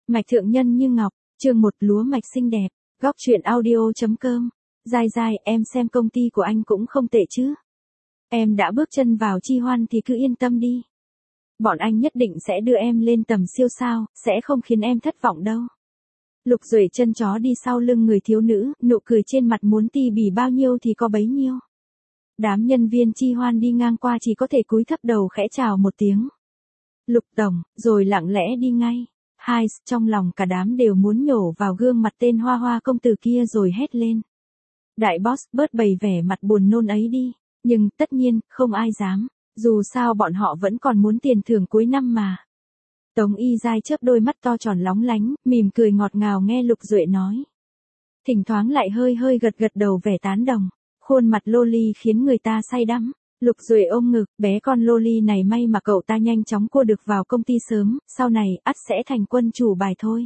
Mạch thượng nhân như ngọc, chương 1 lúa mạch xinh đẹp, góc truyện audio.com. Dai dai, em xem công ty của anh cũng không tệ chứ. Em đã bước chân vào Chi Hoan thì cứ yên tâm đi. Bọn anh nhất định sẽ đưa em lên tầm siêu sao, sẽ không khiến em thất vọng đâu. Lục Duệ chân chó đi sau lưng người thiếu nữ, nụ cười trên mặt muốn tỉ mỉ bao nhiêu thì có bấy nhiêu. Đám nhân viên Chi Hoan đi ngang qua chỉ có thể cúi thấp đầu khẽ chào một tiếng. Lục tổng, rồi lặng lẽ đi ngay. Hai, trong lòng cả đám đều muốn nhổ vào gương mặt tên hoa hoa công tử kia rồi hét lên. Đại boss, bớt bày vẻ mặt buồn nôn ấy đi. Nhưng, tất nhiên, không ai dám. Dù sao bọn họ vẫn còn muốn tiền thưởng cuối năm mà. Tống Y Giai chớp đôi mắt to tròn lóng lánh, mỉm cười ngọt ngào nghe Lục Duệ nói. Thỉnh thoảng lại hơi hơi gật gật đầu vẻ tán đồng. Khuôn mặt loli khiến người ta say đắm. Lục Duệ ôm ngực, bé con loli này may mà cậu ta nhanh chóng cua được vào công ty sớm, sau này, ắt sẽ thành quân chủ bài thôi.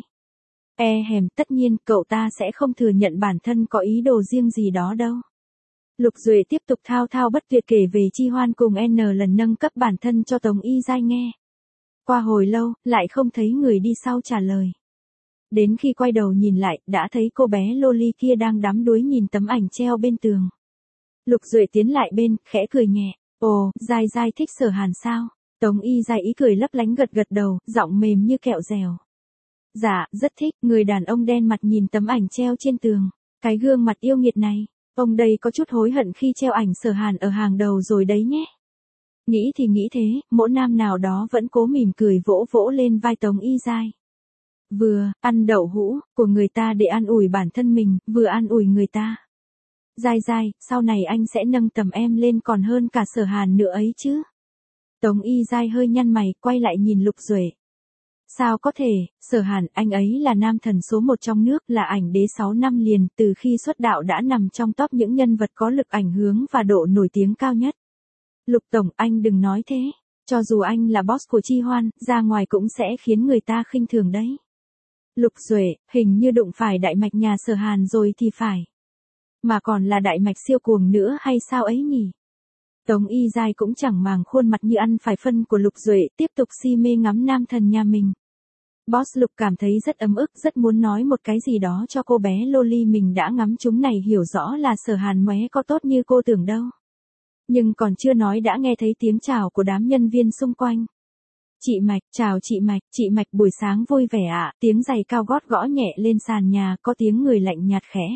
Tất nhiên, cậu ta sẽ không thừa nhận bản thân có ý đồ riêng gì đó đâu. Lục Duệ tiếp tục thao thao bất tuyệt kể về Chi Hoan cùng N lần nâng cấp bản thân cho Tống Y Giai nghe. Qua hồi lâu, lại không thấy người đi sau trả lời. Đến khi quay đầu nhìn lại, đã thấy cô bé loli kia đang đắm đuối nhìn tấm ảnh treo bên tường. Lục Duệ tiến lại bên, khẽ cười nhẹ. Ồ, Giai Giai thích Sở Hàn sao? Tống Y Giai ý cười lấp lánh gật gật đầu, giọng mềm như kẹo dẻo. Dạ, rất thích. Người đàn ông đen mặt nhìn tấm ảnh treo trên tường. Cái gương mặt yêu nghiệt này. Ông đây có chút hối hận khi treo ảnh Sở Hàn ở hàng đầu rồi đấy nhé. Nghĩ thì nghĩ thế, mỗi nam nào đó vẫn cố mỉm cười vỗ vỗ lên vai Tống Y Giai. Vừa, ăn đậu hũ, của người ta để an ủi bản thân mình, vừa an ủi người ta. Giai Giai, sau này anh sẽ nâng tầm em lên còn hơn cả Sở Hàn nữa ấy chứ. Tống Y Giai hơi nhăn mày, quay lại nhìn Lục Duệ. Sao có thể, Sở Hàn, anh ấy là nam thần số 1 trong nước, là ảnh đế 6 năm liền, từ khi xuất đạo đã nằm trong top những nhân vật có lực ảnh hưởng và độ nổi tiếng cao nhất. Lục tổng, anh đừng nói thế, cho dù anh là boss của Chi Hoan, ra ngoài cũng sẽ khiến người ta khinh thường đấy. Lục Duệ, hình như đụng phải đại mạch nhà Sở Hàn rồi thì phải. Mà còn là đại mạch siêu cuồng nữa hay sao ấy nhỉ? Tống Y Giai cũng chẳng màng khuôn mặt như ăn phải phân của Lục Duệ, tiếp tục si mê ngắm nam thần nhà mình. Boss Lục cảm thấy rất ấm ức, rất muốn nói một cái gì đó cho cô bé loli mình đã ngắm chúng này hiểu rõ là Sở Hàn mé có tốt như cô tưởng đâu. Nhưng còn chưa nói đã nghe thấy tiếng chào của đám nhân viên xung quanh. Chị Mạch, chào chị Mạch buổi sáng vui vẻ ạ, tiếng giày cao gót gõ nhẹ lên sàn nhà, có tiếng người lạnh nhạt khẽ.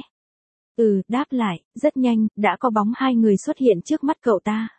Đáp lại, rất nhanh, đã có bóng hai người xuất hiện trước mắt cậu ta.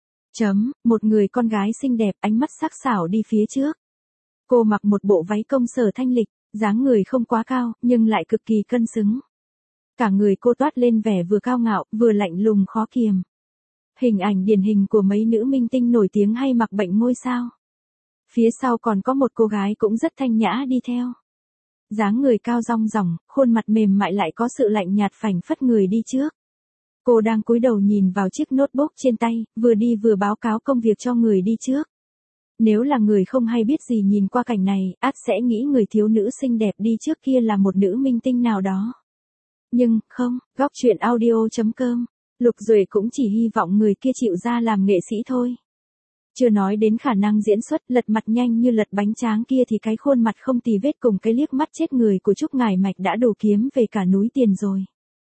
Một người con gái xinh đẹp, ánh mắt sắc sảo đi phía trước. Cô mặc một bộ váy công sở thanh lịch, dáng người không quá cao, nhưng lại cực kỳ cân xứng. Cả người cô toát lên vẻ vừa cao ngạo, vừa lạnh lùng khó kiềm. Hình ảnh điển hình của mấy nữ minh tinh nổi tiếng hay mặc bệnh ngôi sao. Phía sau còn có một cô gái cũng rất thanh nhã đi theo. Dáng người cao rong ròng, khuôn mặt mềm mại lại có sự lạnh nhạt phảng phất người đi trước. Cô đang cúi đầu nhìn vào chiếc notebook trên tay, vừa đi vừa báo cáo công việc cho người đi trước. Nếu là người không hay biết gì nhìn qua cảnh này, ắt sẽ nghĩ người thiếu nữ xinh đẹp đi trước kia là một nữ minh tinh nào đó. Nhưng, không, góc truyện audio.com, Lục Duệ cũng chỉ hy vọng người kia chịu ra làm nghệ sĩ thôi. Chưa nói đến khả năng diễn xuất, lật mặt nhanh như lật bánh tráng kia thì cái khuôn mặt không tì vết cùng cái liếc mắt chết người của Trúc Ngải Mạch đã đủ kiếm về cả núi tiền rồi.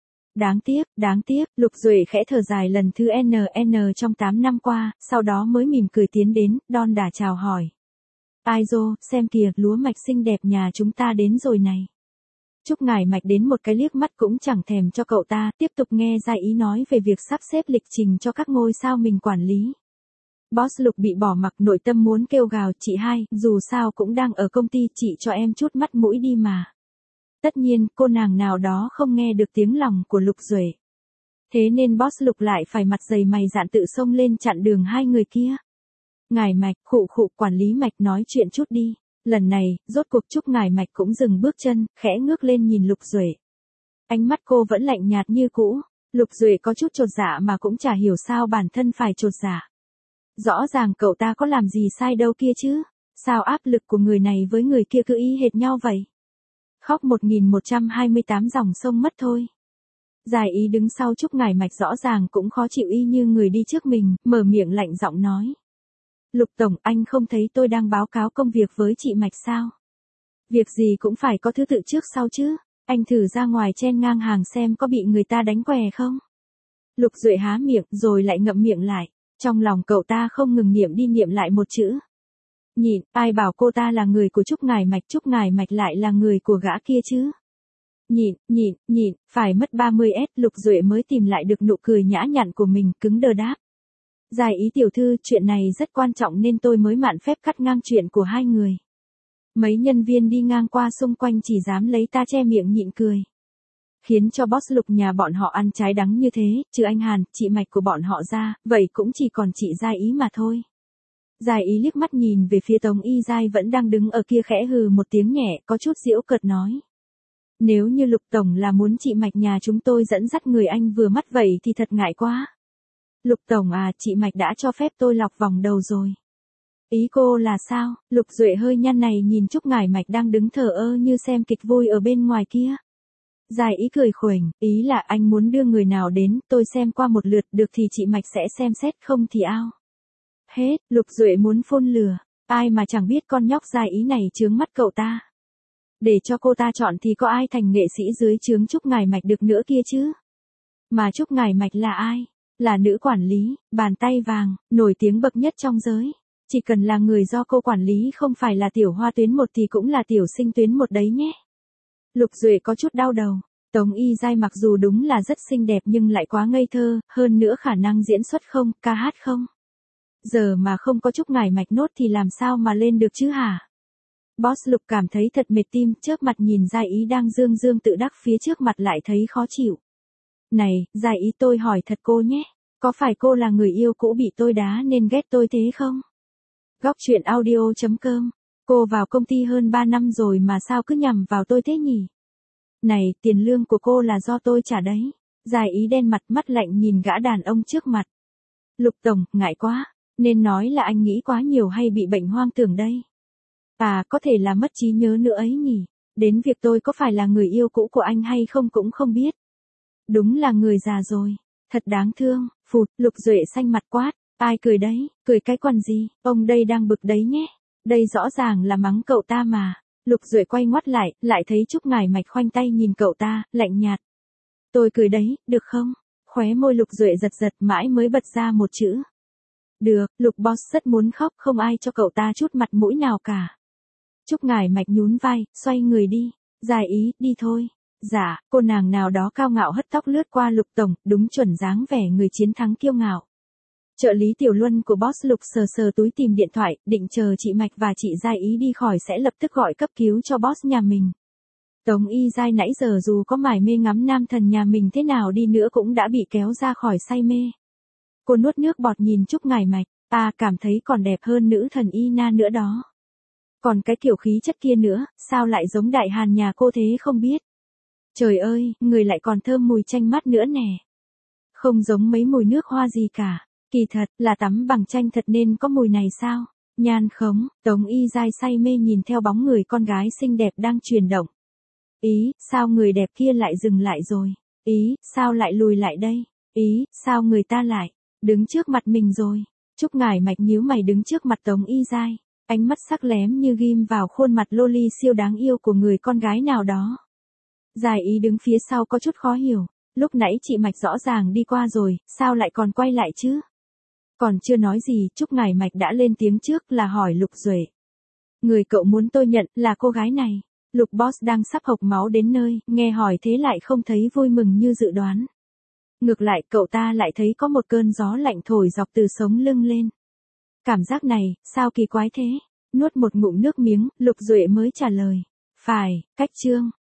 Đáng tiếc, Lục Duệ khẽ thở dài lần thứ NN trong 8 năm qua, sau đó mới mỉm cười tiến đến, đon đả chào hỏi. Ai dô, xem kìa, lúa mạch xinh đẹp nhà chúng ta đến rồi này. Trúc Ngải Mạch đến một cái liếc mắt cũng chẳng thèm cho cậu ta, tiếp tục nghe ra ý nói về việc sắp xếp lịch trình cho các ngôi sao mình quản lý. Boss Lục bị bỏ mặc, nội tâm muốn kêu gào, chị hai, dù sao cũng đang ở công ty, chị cho em chút mắt mũi đi mà. Tất nhiên, cô nàng nào đó không nghe được tiếng lòng của Lục Duệ. Thế nên boss Lục lại phải mặt dày mày dạn tự xông lên chặn đường hai người kia. Ngải Mạch, khụ quản lý Mạch nói chuyện chút đi. Lần này, rốt cuộc Trúc Ngải Mạch cũng dừng bước chân, khẽ ngước lên nhìn Lục Duệ. Ánh mắt cô vẫn lạnh nhạt như cũ. Lục Duệ có chút chột dạ mà cũng chả hiểu sao bản thân phải chột dạ. Rõ ràng cậu ta có làm gì sai đâu kia chứ. Sao áp lực của người này với người kia cứ y hệt nhau vậy? Khóc 1128 dòng sông mất thôi. Giải ý đứng sau Trúc Ngải Mạch rõ ràng cũng khó chịu y như người đi trước mình, mở miệng lạnh giọng nói. Lục tổng, anh không thấy tôi đang báo cáo công việc với chị Mạch sao? Việc gì cũng phải có thứ tự trước sau chứ. Anh thử ra ngoài chen ngang hàng xem có bị người ta đánh què không. Lục Duệ há miệng rồi lại ngậm miệng lại. Trong lòng cậu ta không ngừng niệm đi niệm lại một chữ. Nhịn, ai bảo cô ta là người của Trúc Ngải Mạch lại là người của gã kia chứ. Nhịn, phải mất 30S Lục Duệ mới tìm lại được nụ cười nhã nhặn của mình, cứng đờ đáp. Dài ý tiểu thư, chuyện này rất quan trọng nên tôi mới mạn phép cắt ngang chuyện của hai người. Mấy nhân viên đi ngang qua xung quanh chỉ dám lấy ta che miệng nhịn cười. Khiến cho boss Lục nhà bọn họ ăn trái đắng như thế, trừ anh Hàn, chị Mạch của bọn họ ra, vậy cũng chỉ còn chị Giai Ý mà thôi. Giai Ý liếc mắt nhìn về phía Tống Y Giai vẫn đang đứng ở kia, khẽ hừ một tiếng nhẹ, có chút giễu cợt nói. Nếu như Lục Tổng là muốn chị Mạch nhà chúng tôi dẫn dắt người anh vừa mắt vậy thì thật ngại quá. Lục Tổng à, chị Mạch đã cho phép tôi lọc vòng đầu rồi. Ý cô là sao? Lục Duệ hơi nhăn này nhìn Trúc Ngải Mạch đang đứng thờ ơ như xem kịch vui ở bên ngoài kia. Dài ý cười khuểnh, ý là anh muốn đưa người nào đến, tôi xem qua một lượt, được thì chị Mạch sẽ xem xét, không thì ao. Hết, Lục Duệ muốn phun lửa, ai mà chẳng biết con nhóc Dài ý này chướng mắt cậu ta. Để cho cô ta chọn thì có ai thành nghệ sĩ dưới trướng Trúc Ngải Mạch được nữa kia chứ. Mà Trúc Ngải Mạch là ai? Là nữ quản lý, bàn tay vàng, nổi tiếng bậc nhất trong giới. Chỉ cần là người do cô quản lý, không phải là tiểu hoa tuyến một thì cũng là tiểu sinh tuyến một đấy nhé. Lục Duệ có chút đau đầu. Tống Y Giai mặc dù đúng là rất xinh đẹp nhưng lại quá ngây thơ, hơn nữa khả năng diễn xuất không, ca hát không. Giờ mà không có Trúc Ngải Mạch nốt thì làm sao mà lên được chứ hả? Boss Lục cảm thấy thật mệt tim, chớp mặt nhìn Giai Ý đang dương dương tự đắc phía trước mặt lại thấy khó chịu. Này, Giai Ý, tôi hỏi thật cô nhé, có phải cô là người yêu cũ bị tôi đá nên ghét tôi thế không? Góc truyện audio.com. Cô vào công ty hơn 3 năm rồi mà sao cứ nhằm vào tôi thế nhỉ? Này, tiền lương của cô là do tôi trả đấy. Dài ý đen mặt, mắt lạnh nhìn gã đàn ông trước mặt. Lục Tổng, ngại quá. Nên nói là anh nghĩ quá nhiều hay bị bệnh hoang tưởng đây? À, có thể là mất trí nhớ nữa ấy nhỉ. Đến việc tôi có phải là người yêu cũ của anh hay không cũng không biết. Đúng là người già rồi. Thật đáng thương. Phụt, Lục Duệ xanh mặt quát. Ai cười đấy, cười cái quần gì, ông đây đang bực đấy nhé. Đây rõ ràng là mắng cậu ta mà. Lục Duệ quay ngoắt lại thấy Trúc Ngải Mạch khoanh tay nhìn cậu ta, lạnh nhạt. Tôi cười đấy, được không? Khóe môi Lục Duệ giật mãi mới bật ra một chữ. Được, Lục Boss rất muốn khóc, không ai cho cậu ta chút mặt mũi nào cả. Trúc Ngải Mạch nhún vai, xoay người đi. Dài ý, đi thôi. Dạ, cô nàng nào đó cao ngạo hất tóc lướt qua Lục Tổng, đúng chuẩn dáng vẻ người chiến thắng kiêu ngạo. Trợ lý Tiểu Luân của boss Lục sờ túi tìm điện thoại, định chờ chị Mạch và chị Giai Ý đi khỏi sẽ lập tức gọi cấp cứu cho boss nhà mình. Tống Y Giai nãy giờ dù có mải mê ngắm nam thần nhà mình thế nào đi nữa cũng đã bị kéo ra khỏi say mê. Cô nuốt nước bọt nhìn Trúc Ngải Mạch, cảm thấy còn đẹp hơn nữ thần Ina nữa đó. Còn cái kiểu khí chất kia nữa, sao lại giống đại hàn nhà cô thế không biết. Trời ơi, người lại còn thơm mùi chanh mát nữa nè. Không giống mấy mùi nước hoa gì cả. Kỳ thật, là tắm bằng chanh thật nên có mùi này sao? Nhan khống, Tống Y Giai say mê nhìn theo bóng người con gái xinh đẹp đang chuyển động. Ý, sao người đẹp kia lại dừng lại rồi? Ý, sao lại lùi lại đây? Ý, sao người ta lại đứng trước mặt mình rồi? Trúc Ngải Mạch nhíu mày đứng trước mặt Tống Y Giai, ánh mắt sắc lém như ghim vào khuôn mặt loli siêu đáng yêu của người con gái nào đó. Dài ý đứng phía sau có chút khó hiểu, lúc nãy chị Mạch rõ ràng đi qua rồi, sao lại còn quay lại chứ? Còn chưa nói gì, Trúc Ngải Mạch đã lên tiếng trước là hỏi Lục Duệ. Người cậu muốn tôi nhận là cô gái này. Lục Boss đang sắp hộc máu đến nơi, nghe hỏi thế lại không thấy vui mừng như dự đoán. Ngược lại, cậu ta lại thấy có một cơn gió lạnh thổi dọc từ sống lưng lên. Cảm giác này, sao kỳ quái thế? Nuốt một ngụm nước miếng, Lục Duệ mới trả lời. Phải, cách chương.